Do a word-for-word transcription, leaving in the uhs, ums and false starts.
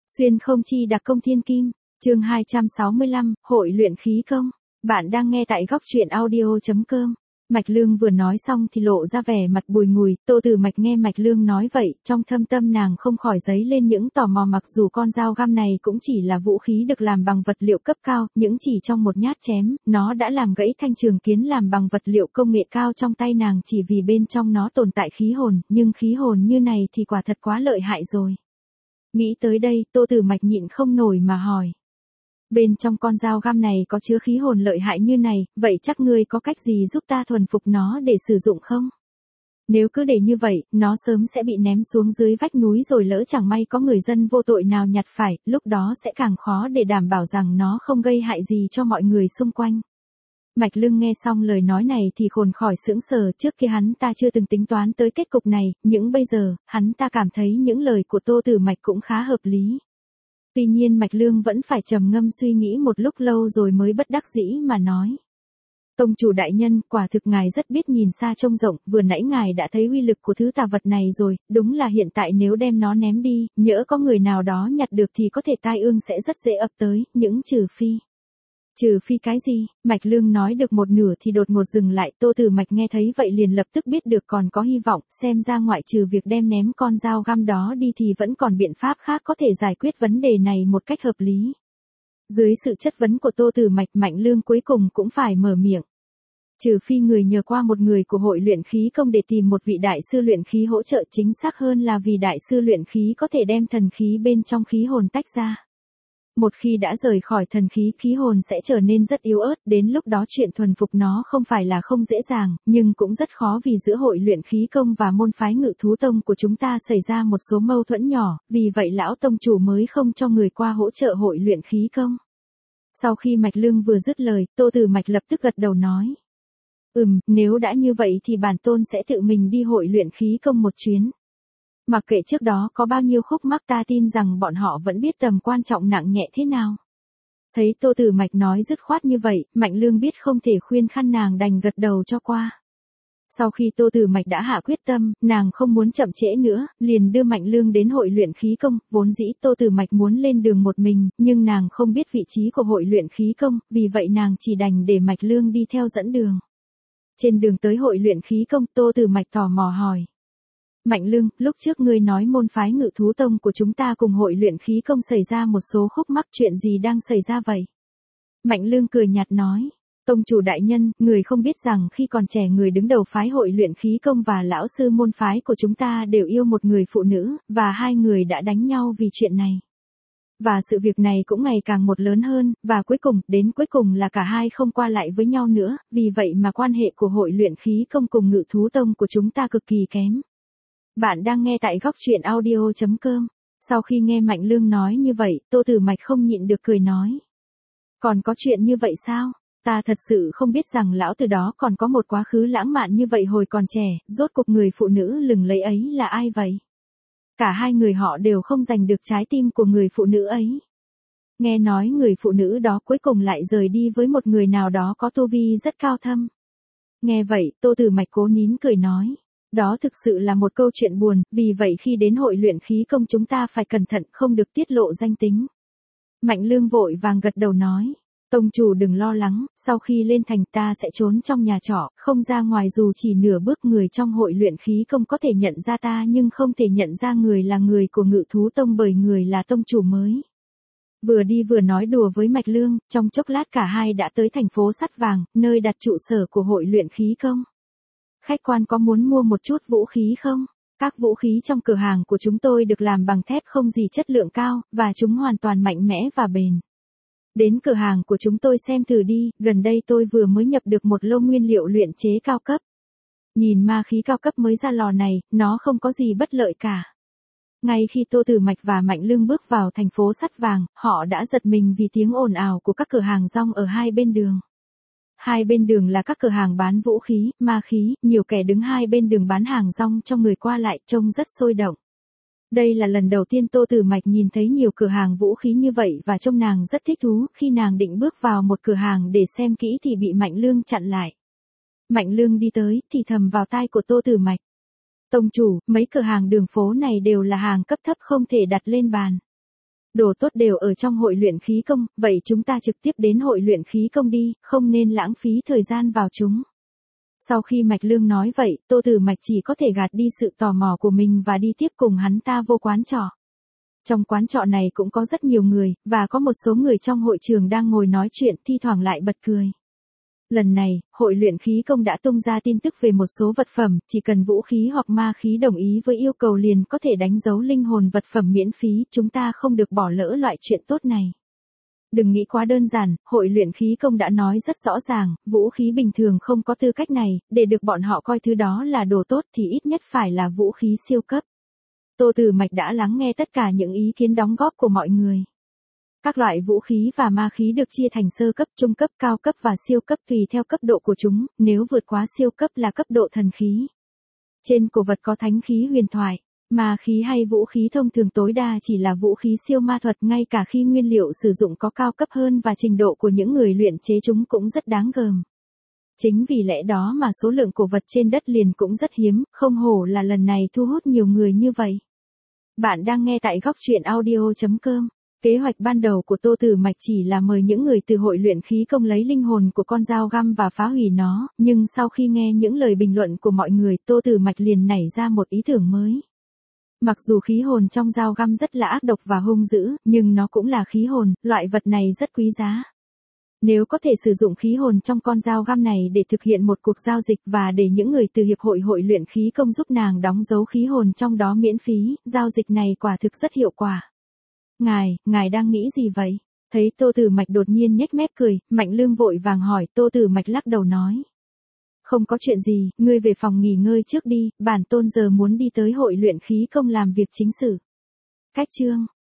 Xuyên không chi đặc công thiên kim, chương hai trăm sáu mươi lăm, hội luyện khí công. Bạn đang nghe tại góc truyện audio.com. Mạch Lương vừa nói xong thì lộ ra vẻ mặt bùi ngùi, Tô Tử Mạch nghe Mạch Lương nói vậy, trong thâm tâm nàng không khỏi dấy lên những tò mò, mặc dù con dao găm này cũng chỉ là vũ khí được làm bằng vật liệu cấp cao, những chỉ trong một nhát chém, nó đã làm gãy thanh trường kiếm làm bằng vật liệu công nghệ cao trong tay nàng chỉ vì bên trong nó tồn tại khí hồn, nhưng khí hồn như này thì quả thật quá lợi hại rồi. Nghĩ tới đây, Tô Tử Mạch nhịn không nổi mà hỏi. Bên trong con dao găm này có chứa khí hồn lợi hại như này, vậy chắc ngươi có cách gì giúp ta thuần phục nó để sử dụng không? Nếu cứ để như vậy, nó sớm sẽ bị ném xuống dưới vách núi rồi, lỡ chẳng may có người dân vô tội nào nhặt phải, lúc đó sẽ càng khó để đảm bảo rằng nó không gây hại gì cho mọi người xung quanh. Mạch Lương nghe xong lời nói này thì khồn khỏi sững sờ, trước kia hắn ta chưa từng tính toán tới kết cục này, nhưng bây giờ, hắn ta cảm thấy những lời của Tô Tử Mạch cũng khá hợp lý. Tuy nhiên Mạch Lương vẫn phải trầm ngâm suy nghĩ một lúc lâu rồi mới bất đắc dĩ mà nói. Tông chủ đại nhân, quả thực ngài rất biết nhìn xa trông rộng, vừa nãy ngài đã thấy uy lực của thứ tà vật này rồi, đúng là hiện tại nếu đem nó ném đi, nhỡ có người nào đó nhặt được thì có thể tai ương sẽ rất dễ ập tới, những trừ phi. Trừ phi cái gì? Mạch Lương nói được một nửa thì đột ngột dừng lại, Tô Tử Mạch nghe thấy vậy liền lập tức biết được còn có hy vọng, xem ra ngoại trừ việc đem ném con dao găm đó đi thì vẫn còn biện pháp khác có thể giải quyết vấn đề này một cách hợp lý. Dưới sự chất vấn của Tô Tử Mạch, Mạnh Lương cuối cùng cũng phải mở miệng. Trừ phi người nhờ qua một người của hội luyện khí công để tìm một vị đại sư luyện khí hỗ trợ, chính xác hơn là vì đại sư luyện khí có thể đem thần khí bên trong khí hồn tách ra. Một khi đã rời khỏi thần khí, khí hồn sẽ trở nên rất yếu ớt, đến lúc đó chuyện thuần phục nó không phải là không dễ dàng, nhưng cũng rất khó, vì giữa hội luyện khí công và môn phái Ngự Thú Tông của chúng ta xảy ra một số mâu thuẫn nhỏ, vì vậy lão tông chủ mới không cho người qua hỗ trợ hội luyện khí công. Sau khi Mạch Lương vừa dứt lời, Tô Tử Mạch lập tức gật đầu nói. Ừm, nếu đã như vậy thì bản tôn sẽ tự mình đi hội luyện khí công một chuyến. Mặc kệ trước đó có bao nhiêu khúc mắc, ta tin rằng bọn họ vẫn biết tầm quan trọng nặng nhẹ thế nào. Thấy Tô Tử Mạch nói dứt khoát như vậy, Mạnh Lương biết không thể khuyên khăn, nàng đành gật đầu cho qua. Sau khi Tô Tử Mạch đã hạ quyết tâm, nàng không muốn chậm trễ nữa, liền đưa Mạnh Lương đến hội luyện khí công. Vốn dĩ Tô Tử Mạch muốn lên đường một mình, nhưng nàng không biết vị trí của hội luyện khí công, vì vậy nàng chỉ đành để Mạch Lương đi theo dẫn đường. Trên đường tới hội luyện khí công, Tô Tử Mạch tò mò hỏi. Mạnh Lương, lúc trước ngươi nói môn phái Ngự Thú Tông của chúng ta cùng hội luyện khí công xảy ra một số khúc mắc, chuyện gì đang xảy ra vậy? Mạnh Lương cười nhạt nói. Tông chủ đại nhân, người không biết rằng khi còn trẻ người đứng đầu phái hội luyện khí công và lão sư môn phái của chúng ta đều yêu một người phụ nữ, và hai người đã đánh nhau vì chuyện này. Và sự việc này cũng ngày càng một lớn hơn, và cuối cùng, đến cuối cùng là cả hai không qua lại với nhau nữa, vì vậy mà quan hệ của hội luyện khí công cùng Ngự Thú Tông của chúng ta cực kỳ kém. Bạn đang nghe tại góc truyện audio.com. Sau khi nghe Mạnh Lương nói như vậy, Tô Tử Mạch không nhịn được cười nói. Còn có chuyện như vậy sao? Ta thật sự không biết rằng lão từ đó còn có một quá khứ lãng mạn như vậy hồi còn trẻ, rốt cuộc người phụ nữ lừng lẫy ấy là ai vậy? Cả hai người họ đều không giành được trái tim của người phụ nữ ấy. Nghe nói người phụ nữ đó cuối cùng lại rời đi với một người nào đó có tu vi rất cao thâm. Nghe vậy, Tô Tử Mạch cố nín cười nói. Đó thực sự là một câu chuyện buồn, vì vậy khi đến hội luyện khí công chúng ta phải cẩn thận, không được tiết lộ danh tính. Mạnh Lương vội vàng gật đầu nói. Tông chủ đừng lo lắng, sau khi lên thành ta sẽ trốn trong nhà trọ, không ra ngoài dù chỉ nửa bước, người trong hội luyện khí công có thể nhận ra ta nhưng không thể nhận ra người là người của Ngự Thú Tông, bởi người là tông chủ mới. Vừa đi vừa nói đùa với Mạch Lương, trong chốc lát cả hai đã tới thành phố Sắt Vàng, nơi đặt trụ sở của hội luyện khí công. Khách quan có muốn mua một chút vũ khí không? Các vũ khí trong cửa hàng của chúng tôi được làm bằng thép không gì chất lượng cao, và chúng hoàn toàn mạnh mẽ và bền. Đến cửa hàng của chúng tôi xem thử đi, gần đây tôi vừa mới nhập được một lô nguyên liệu luyện chế cao cấp. Nhìn ma khí cao cấp mới ra lò này, nó không có gì bất lợi cả. Ngay khi Tô Tử Mạch và Mạnh Lương bước vào thành phố Sắt Vàng, họ đã giật mình vì tiếng ồn ào của các cửa hàng rong ở hai bên đường. Hai bên đường là các cửa hàng bán vũ khí, ma khí, nhiều kẻ đứng hai bên đường bán hàng rong cho người qua lại, trông rất sôi động. Đây là lần đầu tiên Tô Tử Mạch nhìn thấy nhiều cửa hàng vũ khí như vậy và trông nàng rất thích thú. Khi nàng định bước vào một cửa hàng để xem kỹ thì bị Mạnh Lương chặn lại. Mạnh Lương đi tới, thì thầm vào tai của Tô Tử Mạch. Tông chủ, mấy cửa hàng đường phố này đều là hàng cấp thấp, không thể đặt lên bàn. Đồ tốt đều ở trong hội luyện khí công, vậy chúng ta trực tiếp đến hội luyện khí công đi, không nên lãng phí thời gian vào chúng. Sau khi Mạch Lương nói vậy, Tô Tử Mạch chỉ có thể gạt đi sự tò mò của mình và đi tiếp cùng hắn ta vô quán trọ. Trong quán trọ này cũng có rất nhiều người, và có một số người trong hội trường đang ngồi nói chuyện, thi thoảng lại bật cười. Lần này, hội luyện khí công đã tung ra tin tức về một số vật phẩm, chỉ cần vũ khí hoặc ma khí đồng ý với yêu cầu liền có thể đánh dấu linh hồn vật phẩm miễn phí, chúng ta không được bỏ lỡ loại chuyện tốt này. Đừng nghĩ quá đơn giản, hội luyện khí công đã nói rất rõ ràng, vũ khí bình thường không có tư cách này, để được bọn họ coi thứ đó là đồ tốt thì ít nhất phải là vũ khí siêu cấp. Tô Tử Mạch đã lắng nghe tất cả những ý kiến đóng góp của mọi người. Các loại vũ khí và ma khí được chia thành sơ cấp, trung cấp, cao cấp và siêu cấp tùy theo cấp độ của chúng, nếu vượt quá siêu cấp là cấp độ thần khí. Trên cổ vật có thánh khí huyền thoại, ma khí hay vũ khí thông thường tối đa chỉ là vũ khí siêu ma thuật, ngay cả khi nguyên liệu sử dụng có cao cấp hơn và trình độ của những người luyện chế chúng cũng rất đáng gờm. Chính vì lẽ đó mà số lượng cổ vật trên đất liền cũng rất hiếm, không hổ là lần này thu hút nhiều người như vậy. Bạn đang nghe tại góc truyện audio chấm com. Kế hoạch ban đầu của Tô Tử Mạch chỉ là mời những người từ hội luyện khí công lấy linh hồn của con dao găm và phá hủy nó, nhưng sau khi nghe những lời bình luận của mọi người, Tô Tử Mạch liền nảy ra một ý tưởng mới. Mặc dù khí hồn trong dao găm rất là ác độc và hung dữ, nhưng nó cũng là khí hồn, loại vật này rất quý giá. Nếu có thể sử dụng khí hồn trong con dao găm này để thực hiện một cuộc giao dịch và để những người từ hiệp hội hội luyện khí công giúp nàng đóng dấu khí hồn trong đó miễn phí, giao dịch này quả thực rất hiệu quả. Ngài, ngài đang nghĩ gì vậy? Thấy Tô Tử Mạch đột nhiên nhếch mép cười, Mạnh Lương vội vàng hỏi, Tô Tử Mạch lắc đầu nói. Không có chuyện gì, ngươi về phòng nghỉ ngơi trước đi, bản tôn giờ muốn đi tới hội luyện khí công làm việc chính sự. Cách chương